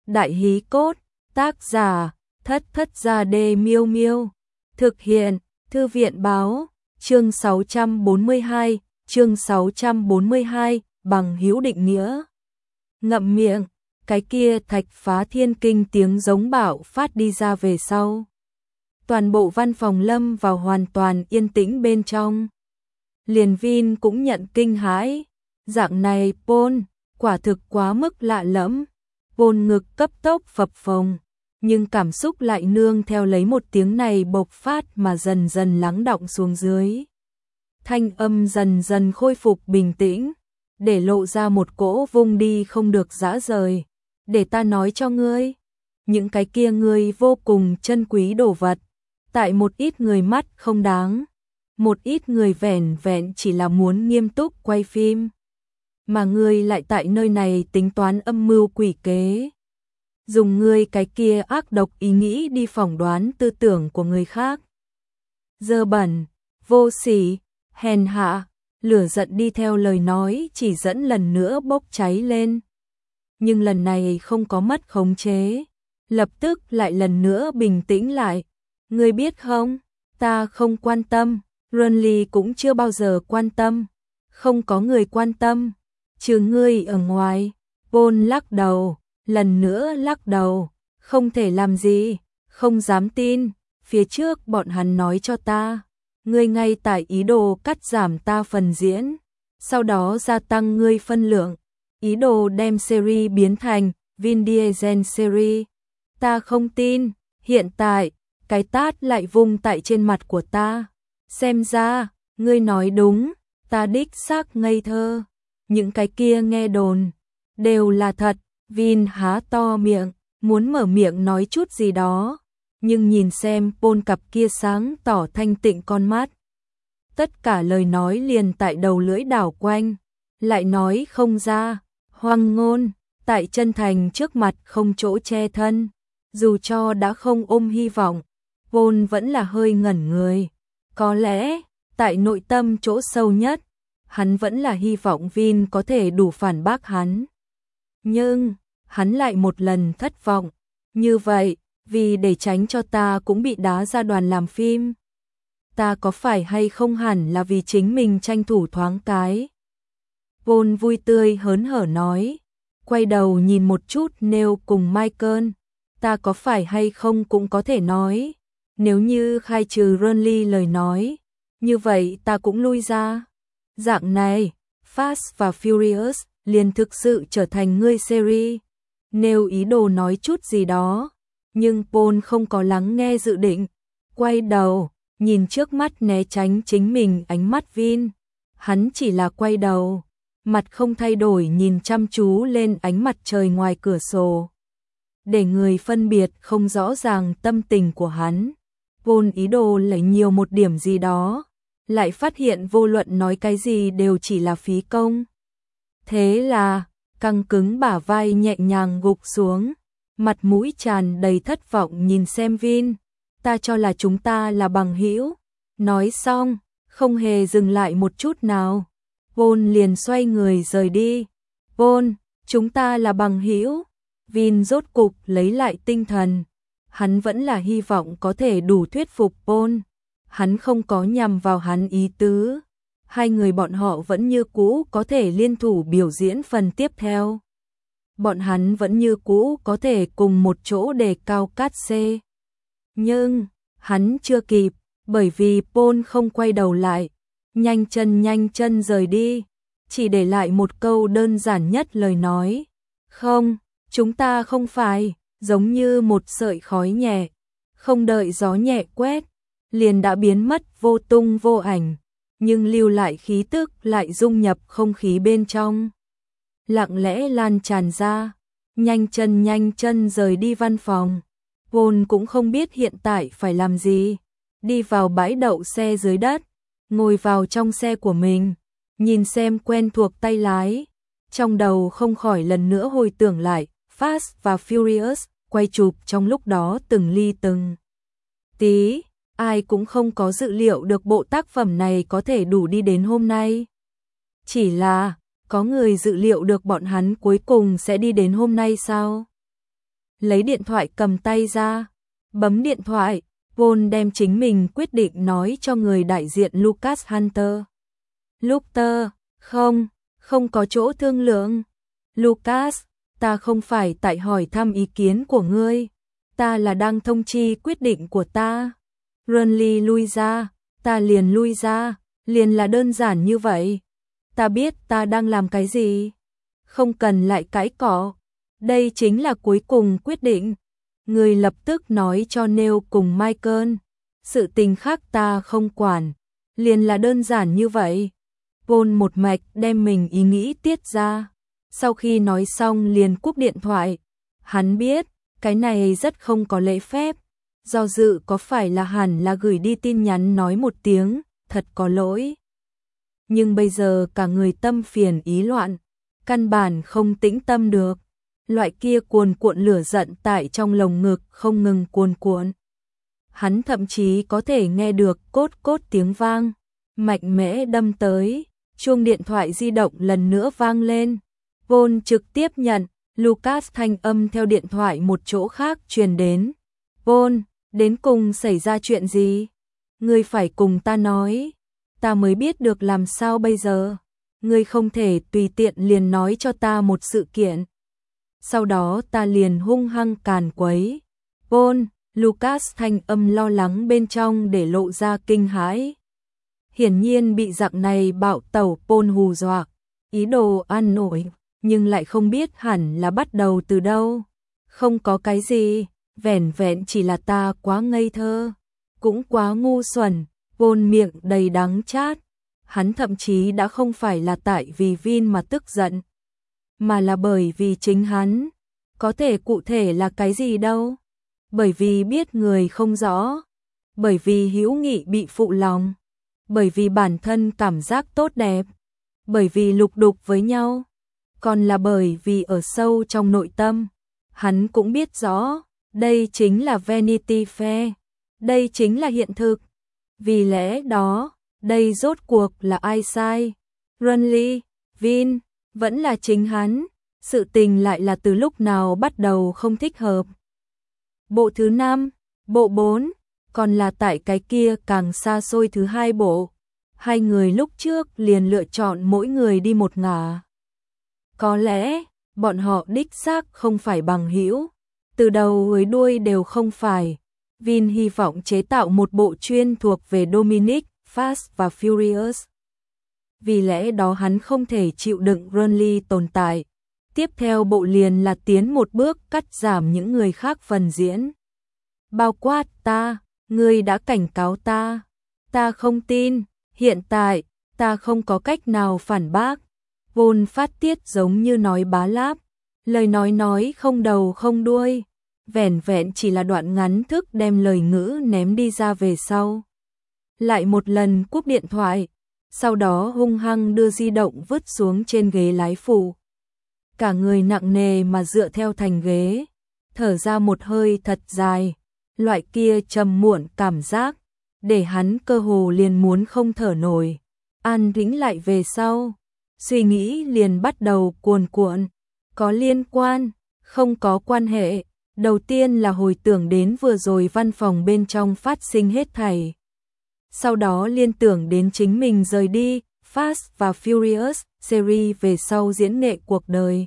Đại hí cốt, tác giả, Thất Thất Gia Đê Miêu Miêu. Thực hiện, Thư viện báo, chương 642, chương 642, bằng hữu định nghĩa. Ngậm miệng, cái kia Thạch Phá Thiên kinh tiếng giống bạo phát đi ra về sau. Toàn bộ văn phòng lâm vào hoàn toàn yên tĩnh bên trong. Liền Vin cũng nhận kinh hãi, dạng này Paul, quả thực quá mức lạ lẫm. Paul ngực cấp tốc phập phồng, nhưng cảm xúc lại nương theo lấy một tiếng này bộc phát mà dần dần lắng đọng xuống dưới. Thanh âm dần dần khôi phục bình tĩnh, để lộ ra một cỗ vung đi không được dã rời. Để ta nói cho ngươi, những cái kia ngươi vô cùng chân quý đồ vật, tại một ít người mắt không đáng, một ít người vẻn vẹn chỉ là muốn nghiêm túc quay phim, mà ngươi lại tại nơi này tính toán âm mưu quỷ kế, dùng ngươi cái kia ác độc ý nghĩ đi phỏng đoán tư tưởng của người khác. Dơ bẩn, vô sỉ, hèn hạ, lửa giận đi theo lời nói chỉ dẫn lần nữa bốc cháy lên. Nhưng lần này không có mất khống chế, lập tức lại lần nữa bình tĩnh lại. Ngươi biết không, ta không quan tâm, Renly cũng chưa bao giờ quan tâm, không có người quan tâm, trừ ngươi ở ngoài. Paul lắc đầu, lần nữa lắc đầu, không thể làm gì, không dám tin, phía trước bọn hắn nói cho ta, ngươi ngay tại ý đồ cắt giảm ta phần diễn, sau đó gia tăng ngươi phân lượng, ý đồ đem series biến thành Vin Diesel series. Ta không tin, hiện tại, cái tát lại vung tại trên mặt của ta. Xem ra, ngươi nói đúng, ta đích xác ngây thơ. Những cái kia nghe đồn, đều là thật. Vin há to miệng, muốn mở miệng nói chút gì đó. Nhưng nhìn xem Paul cặp kia sáng tỏ thanh tịnh con mắt. Tất cả lời nói liền tại đầu lưỡi đảo quanh. Lại nói không ra, hoang ngôn, tại chân thành trước mặt không chỗ che thân. Dù cho đã không ôm hy vọng, Paul vẫn là hơi ngẩn người. Có lẽ, tại nội tâm chỗ sâu nhất, hắn vẫn là hy vọng Vin có thể đủ phản bác hắn. Nhưng, hắn lại một lần thất vọng. Như vậy, vì để tránh cho ta cũng bị đá ra đoàn làm phim. Ta có phải hay không hẳn là vì chính mình tranh thủ thoáng cái. Paul vui tươi hớn hở nói, quay đầu nhìn một chút Neil cùng Michael. Ta có phải hay không cũng có thể nói, nếu như khai trừ Renly lời nói, như vậy ta cũng lui ra. Dạng này, Fast và Furious liền thực sự trở thành ngươi series. Nếu ý đồ nói chút gì đó, nhưng Paul không có lắng nghe dự định, quay đầu, nhìn trước mắt né tránh chính mình ánh mắt Vin. Hắn chỉ là quay đầu, mặt không thay đổi nhìn chăm chú lên ánh mặt trời ngoài cửa sổ. Để người phân biệt không rõ ràng tâm tình của hắn. Paul ý đồ lấy nhiều một điểm gì đó, lại phát hiện vô luận nói cái gì đều chỉ là phí công. Thế là, căng cứng bả vai nhẹ nhàng gục xuống, mặt mũi tràn đầy thất vọng nhìn xem Vin. Ta cho là chúng ta là bằng hữu. Nói xong, không hề dừng lại một chút nào. Paul liền xoay người rời đi. Paul, chúng ta là bằng hữu. Vin rốt cục lấy lại tinh thần. Hắn vẫn là hy vọng có thể đủ thuyết phục Paul. Hắn không có nhằm vào hắn ý tứ. Hai người bọn họ vẫn như cũ có thể liên thủ biểu diễn phần tiếp theo. Bọn hắn vẫn như cũ có thể cùng một chỗ đề cao cát xê. Nhưng, hắn chưa kịp, bởi vì Paul không quay đầu lại. Nhanh chân rời đi. Chỉ để lại một câu đơn giản nhất lời nói. Không, chúng ta không phải, giống như một sợi khói nhẹ. Không đợi gió nhẹ quét, liền đã biến mất vô tung vô ảnh. Nhưng lưu lại khí tức lại dung nhập không khí bên trong. Lặng lẽ lan tràn ra, nhanh chân rời đi văn phòng. Paul cũng không biết hiện tại phải làm gì. Đi vào bãi đậu xe dưới đất, ngồi vào trong xe của mình, nhìn xem quen thuộc tay lái. Trong đầu không khỏi lần nữa hồi tưởng lại Fast và Furious, quay chụp trong lúc đó từng ly từng tí. Ai cũng không có dự liệu được bộ tác phẩm này có thể đủ đi đến hôm nay. Chỉ là, có người dự liệu được bọn hắn cuối cùng sẽ đi đến hôm nay sao? lấy điện thoại cầm tay ra, bấm điện thoại, Paul đem chính mình quyết định nói cho người đại diện Lucas Hunter. Lucas, không có chỗ thương lượng. Lucas, ta không phải tại hỏi thăm ý kiến của ngươi, ta là đang thông chi quyết định của ta. Renly lui ra, ta liền lui ra, liền là đơn giản như vậy. Ta biết ta đang làm cái gì, không cần lại cãi cọ. Đây chính là cuối cùng quyết định. Người lập tức nói cho Neil cùng Michael, sự tình khác ta không quản, liền là đơn giản như vậy. Paul một mạch đem mình ý nghĩ tiết ra, sau khi nói xong liền cúp điện thoại. Hắn biết, cái này rất không có lễ phép, do dự có phải là hẳn là gửi đi tin nhắn nói một tiếng, thật có lỗi. Nhưng bây giờ cả người tâm phiền ý loạn, căn bản không tĩnh tâm được. Loại kia cuồn cuộn lửa giận tại trong lồng ngực không ngừng cuồn cuộn. Hắn thậm chí có thể nghe được cốt cốt tiếng vang, mạnh mẽ đâm tới, chuông điện thoại di động lần nữa vang lên. Paul trực tiếp nhận, Lucas thanh âm theo điện thoại một chỗ khác truyền đến. Paul, đến cùng xảy ra chuyện gì? Ngươi phải cùng ta nói, ta mới biết được làm sao bây giờ. Ngươi không thể tùy tiện liền nói cho ta một sự kiện. Sau đó ta liền hung hăng càn quấy. Paul, Lucas thanh âm lo lắng bên trong để lộ ra kinh hãi. Hiển nhiên bị dạng này bạo tẩu Paul hù dọa, ý đồ ăn nổi, nhưng lại không biết hẳn là bắt đầu từ đâu. Không có cái gì, vẻn vẹn chỉ là ta quá ngây thơ, cũng quá ngu xuẩn. Paul miệng đầy đắng chát. Hắn thậm chí đã không phải là tại vì Vin mà tức giận, mà là bởi vì chính hắn. Có thể cụ thể là cái gì đâu? Bởi vì biết người không rõ, bởi vì hữu nghị bị phụ lòng, bởi vì bản thân cảm giác tốt đẹp, bởi vì lục đục với nhau, còn là bởi vì ở sâu trong nội tâm, hắn cũng biết rõ, đây chính là Vanity Fair, đây chính là hiện thực. Vì lẽ đó, đây rốt cuộc là ai sai? Renly, Vin, vẫn là chính hắn. Sự tình lại là từ lúc nào bắt đầu không thích hợp. Bộ thứ 5, bộ 4, còn là tại cái kia càng xa xôi thứ 2 bộ. Hai người lúc trước liền lựa chọn mỗi người đi một ngả. Có lẽ, bọn họ đích xác không phải bằng hữu, từ đầu tới đuôi đều không phải. Vin hy vọng chế tạo một bộ chuyên thuộc về Dominic, Fast và Furious. Vì lẽ đó hắn không thể chịu đựng Renly tồn tại. Tiếp theo bộ liền là tiến một bước cắt giảm những người khác phần diễn. Bao quát ta, ngươi đã cảnh cáo ta. Ta không tin, hiện tại, ta không có cách nào phản bác. Paul phát tiết giống như nói bá láp, lời nói không đầu không đuôi. Vẻn vẹn chỉ là đoạn ngắn thức đem lời ngữ ném đi ra về sau. Lại một lần cúp điện thoại, sau đó hung hăng đưa di động vứt xuống trên ghế lái phụ. Cả người nặng nề mà dựa theo thành ghế, thở ra một hơi thật dài, loại kia trầm muộn cảm giác, để hắn cơ hồ liền muốn không thở nổi. An tĩnh lại về sau, suy nghĩ liền bắt đầu cuồn cuộn, có liên quan, không có quan hệ. Đầu tiên là hồi tưởng đến vừa rồi văn phòng bên trong phát sinh hết thảy. Sau đó liên tưởng đến chính mình rời đi, Fast và Furious, series về sau diễn nghệ cuộc đời.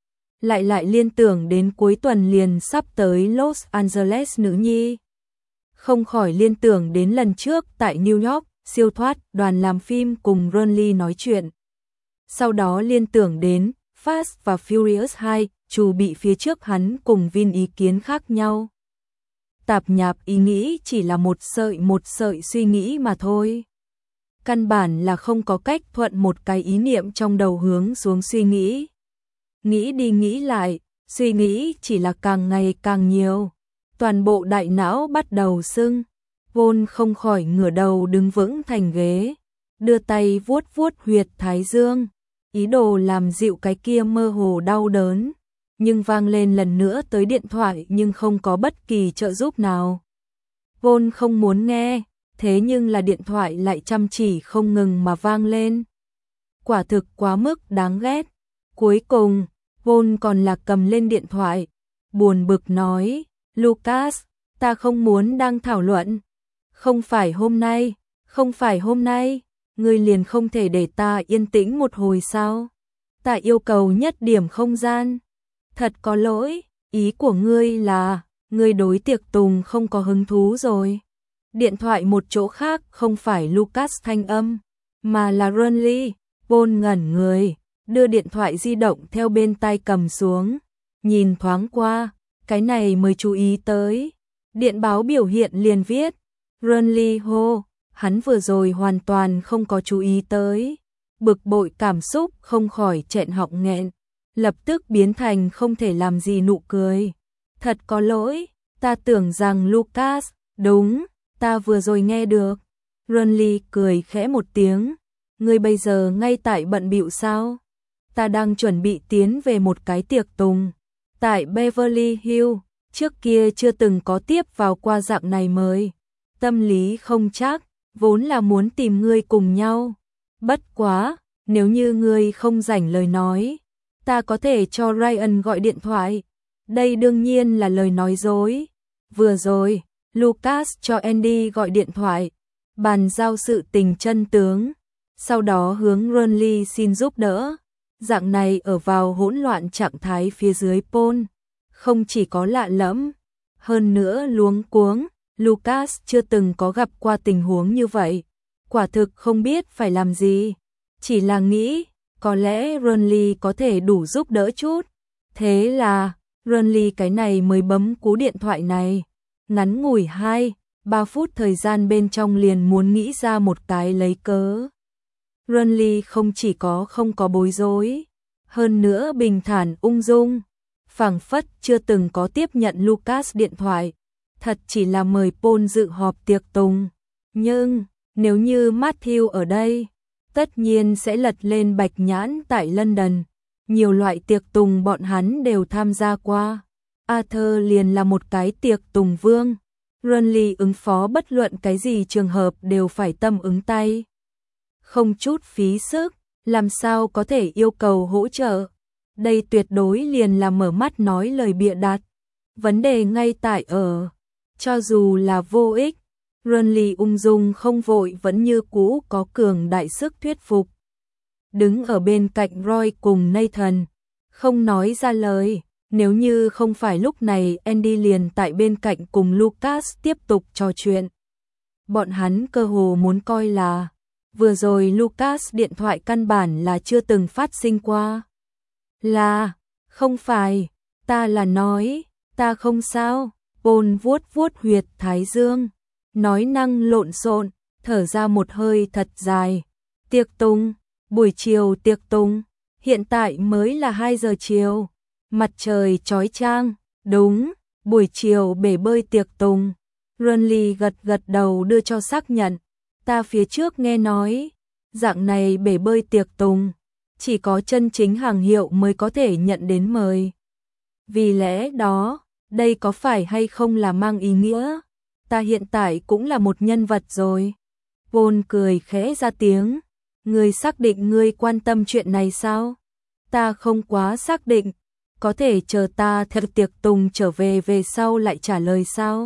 Lại liên tưởng đến cuối tuần liền sắp tới Los Angeles nữ nhi. Không khỏi liên tưởng đến lần trước tại New York, siêu thoát đoàn làm phim cùng Renly nói chuyện. Sau đó liên tưởng đến Fast và Furious 2, dù bị phía trước hắn cùng Vin ý kiến khác nhau. Tạp nhạp ý nghĩ chỉ là một sợi suy nghĩ mà thôi. Căn bản là không có cách thuận một cái ý niệm trong đầu hướng xuống suy nghĩ. Nghĩ đi nghĩ lại, suy nghĩ chỉ là càng ngày càng nhiều. Toàn bộ đại não bắt đầu sưng. Paul không khỏi ngửa đầu đứng vững thành ghế, đưa tay vuốt vuốt huyệt thái dương, ý đồ làm dịu cái kia mơ hồ đau đớn. Nhưng vang lên lần nữa tới điện thoại nhưng không có bất kỳ trợ giúp nào. Paul không muốn nghe, thế nhưng là điện thoại lại chăm chỉ không ngừng mà vang lên. Quả thực quá mức đáng ghét. Cuối cùng, Paul còn là cầm lên điện thoại, buồn bực nói, Lucas, ta không muốn đang thảo luận. Không phải hôm nay, ngươi liền không thể để ta yên tĩnh một hồi sao? Ta yêu cầu nhất điểm không gian. Thật có lỗi, ý của ngươi là, ngươi đối tiệc tùng không có hứng thú rồi. Điện thoại một chỗ khác không phải Lucas thanh âm, mà là Renly. Paul ngẩn người, đưa điện thoại di động theo bên tai cầm xuống, nhìn thoáng qua, cái này mới chú ý tới. Điện báo biểu hiện liền viết, Renly hô, hắn vừa rồi hoàn toàn không có chú ý tới. Bực bội cảm xúc không khỏi nghẹn họng nghẹn, lập tức biến thành không thể làm gì nụ cười. Thật có lỗi, ta tưởng rằng Lucas, đúng, ta vừa rồi nghe được. Renly cười khẽ một tiếng, ngươi bây giờ ngay tại bận bịu sao? Ta đang chuẩn bị tiến về một cái tiệc tùng tại Beverly Hills, trước kia chưa từng có tiếp vào qua dạng này mời. Tâm lý không chắc, vốn là muốn tìm ngươi cùng nhau. Bất quá, nếu như ngươi không rảnh lời nói, ta có thể cho Ryan gọi điện thoại. Đây đương nhiên là lời nói dối. Vừa rồi, Lucas cho Andy gọi điện thoại, bàn giao sự tình chân tướng, sau đó hướng Renly xin giúp đỡ. Dạng này ở vào hỗn loạn trạng thái phía dưới Paul, không chỉ có lạ lẫm, hơn nữa luống cuống. Lucas chưa từng có gặp qua tình huống như vậy, quả thực không biết phải làm gì, chỉ là nghĩ, có lẽ Renly có thể đủ giúp đỡ chút. Thế là, Renly cái này mới bấm cú điện thoại này, ngắn ngủi 2-3 phút thời gian bên trong liền muốn nghĩ ra một cái lấy cớ. Renly không chỉ không có bối rối, hơn nữa bình thản ung dung, phảng phất chưa từng có tiếp nhận Lucas điện thoại. Thật chỉ là mời Paul dự họp tiệc tùng. Nhưng, nếu như Matthew ở đây, tất nhiên sẽ lật lên bạch nhãn tại London. Nhiều loại tiệc tùng bọn hắn đều tham gia qua. Arthur liền là một cái tiệc tùng vương. Renly ứng phó bất luận cái gì trường hợp đều phải tâm ứng tay. Không chút phí sức, làm sao có thể yêu cầu hỗ trợ. Đây tuyệt đối liền là mở mắt nói lời bịa đặt. Vấn đề ngay tại ở, cho dù là vô ích, Renly ung dung không vội vẫn như cũ có cường đại sức thuyết phục. Đứng ở bên cạnh Roy cùng Nathan, không nói ra lời, nếu như không phải lúc này Andy liền tại bên cạnh cùng Lucas tiếp tục trò chuyện. Bọn hắn cơ hồ muốn coi là, vừa rồi Lucas điện thoại căn bản là chưa từng phát sinh qua. Là, không phải, ta là nói, ta không sao. Paul vuốt vuốt huyệt thái dương, nói năng lộn xộn, thở ra một hơi thật dài. Tiệc tùng, buổi chiều tiệc tùng, hiện tại mới là 2 giờ chiều, mặt trời chói chang, đúng, buổi chiều bể bơi tiệc tùng. Renly gật gật đầu đưa cho xác nhận, ta phía trước nghe nói, dạng này bể bơi tiệc tùng, chỉ có chân chính hàng hiệu mới có thể nhận đến mời. Vì lẽ đó, đây có phải hay không là mang ý nghĩa, ta hiện tại cũng là một nhân vật rồi. Paul cười khẽ ra tiếng, ngươi xác định ngươi quan tâm chuyện này sao? Ta không quá xác định, có thể chờ ta theo tiệc tùng trở về sau lại trả lời sao?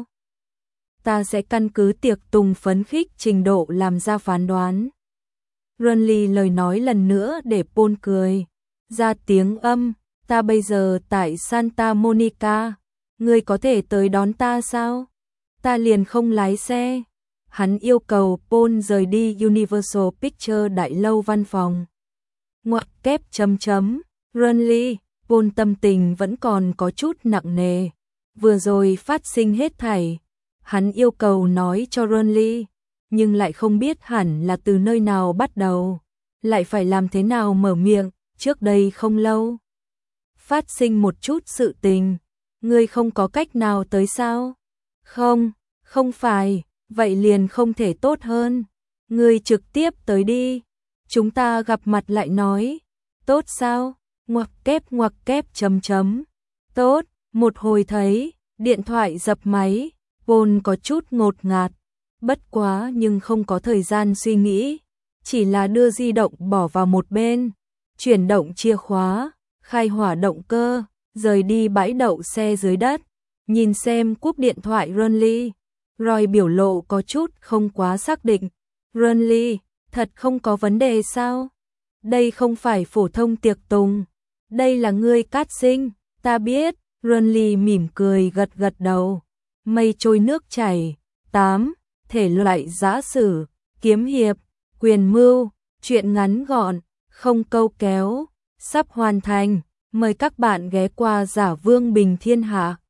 Ta sẽ căn cứ tiệc tùng phấn khích trình độ làm ra phán đoán. Renly lời nói lần nữa để Paul cười, ra tiếng âm, ta bây giờ tại Santa Monica. Ngươi có thể tới đón ta sao? Ta liền không lái xe. Hắn yêu cầu Paul rời đi Universal Pictures đại lâu văn phòng. Ngoặc kép chấm chấm. Renly, Paul tâm tình vẫn còn có chút nặng nề. Vừa rồi phát sinh hết thảy. Hắn yêu cầu nói cho Renly, nhưng lại không biết hẳn là từ nơi nào bắt đầu. Lại phải làm thế nào mở miệng, trước đây không lâu. Phát sinh một chút sự tình. Ngươi không có cách nào tới sao? Không, không phải, vậy liền không thể tốt hơn. Ngươi trực tiếp tới đi, chúng ta gặp mặt lại nói. Tốt sao? Ngoặc kép chấm chấm. Tốt, một hồi thấy, điện thoại dập máy, Paul có chút ngột ngạt. Bất quá nhưng không có thời gian suy nghĩ, chỉ là đưa di động bỏ vào một bên, chuyển động chìa khóa, khai hỏa động cơ. rời đi bãi đậu xe dưới đất, nhìn xem cúp điện thoại Renly. Roy biểu lộ có chút không quá xác định. Renly, thật không có vấn đề sao? Đây không phải phổ thông tiệc tùng. Đây là ngươi casting, ta biết. Renly mỉm cười gật gật đầu. Mây trôi nước chảy. 8. Thể loại giã sử, kiếm hiệp, quyền mưu, truyện ngắn gọn, không câu kéo, sắp hoàn thành. Mời các bạn ghé qua Giả Vương Bình Thiên Hạ.